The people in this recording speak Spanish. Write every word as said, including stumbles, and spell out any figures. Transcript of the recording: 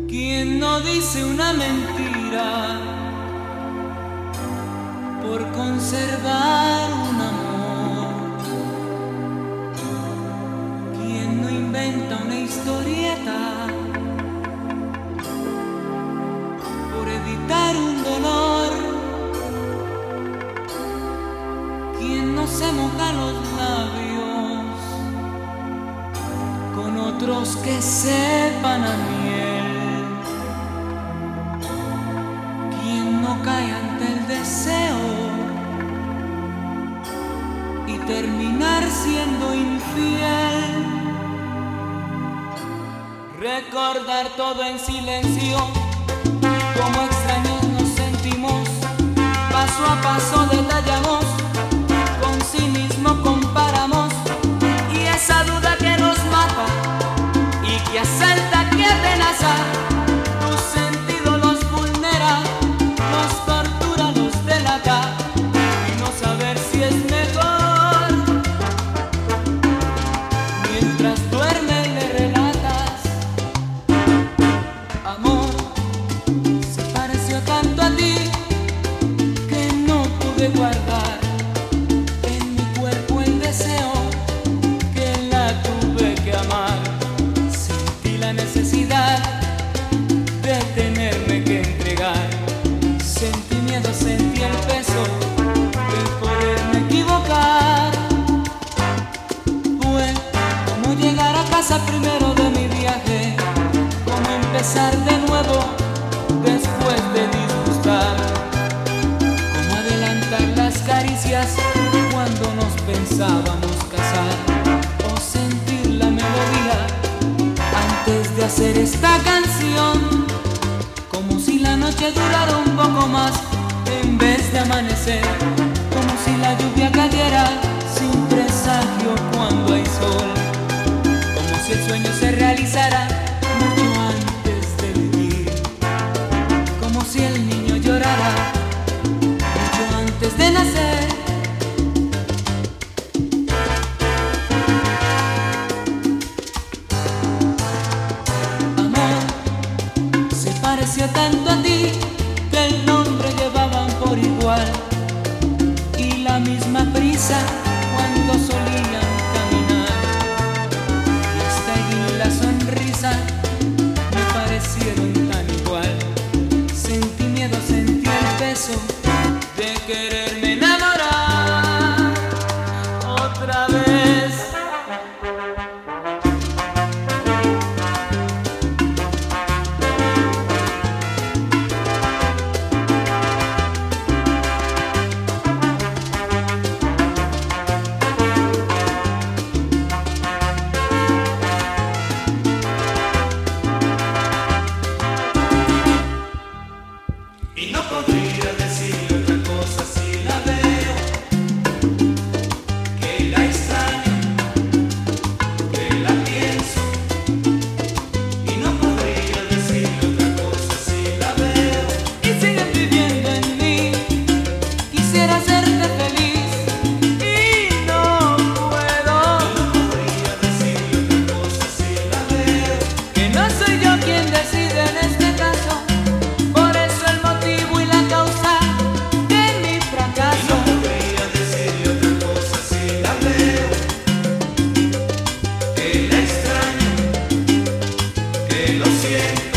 ¿Quién no dice una mentira por conservar un amor? ¿Quién no inventa una historieta por evitar un dolor? ¿Quién no se moja los labios con otros que sepan a miel? ¿Quién no cae ante el deseo y terminar siendo infiel? Recordar todo en silencio, como extraños nos sentimos, paso a paso detallamos, con cinismo comparamos, y esa duda que nos mata y que asalta, que atenaza, tus sentidos los vulnera, los tortura, los delata, y no saber si es mejor. Mientras duerme le relatas: amor, se pareció tanto a ti que no pude guardar en mi cuerpo el deseo, que la tuve que amar. Sentí la necesidad de tenerme que entregar. Sentí miedo, sentí el peso de poderme equivocar. Fue como llegar a casa primero de mi viaje, como empezar de nuevo después de disgustar, como adelantar las caricias cuando nos pensábamos casar, o sentir la melodía antes de hacer esta canción, como si la noche durara un poco más en vez de amanecer, como si la lluvia cayera sin presagio cuando hay sol, como si el sueño se realizara mucho antes de vivir, como si el niño llorara mucho antes de nacer. Amor, se pareció tanto a ti que el nombre llevaban por igual, y la misma prisa cuando solían caminar, y hasta y la sonrisa me parecieron tan igual. Sentí miedo, sentí el peso de quererme enamorar otra vez. Y no podría decirle otra cosa si la veo, que la extraño, que la pienso. Y no podría decirle otra cosa si la veo. Y sigues viviendo en mí, quisiera hacerte feliz y no puedo. Y no podría decirle otra cosa si la veo, Que no soy yo quien decide en este caso, por eso el motivo y la causa de mi y fracaso. no podría decirle otra cosa si la veo, que la extraño, que lo siento.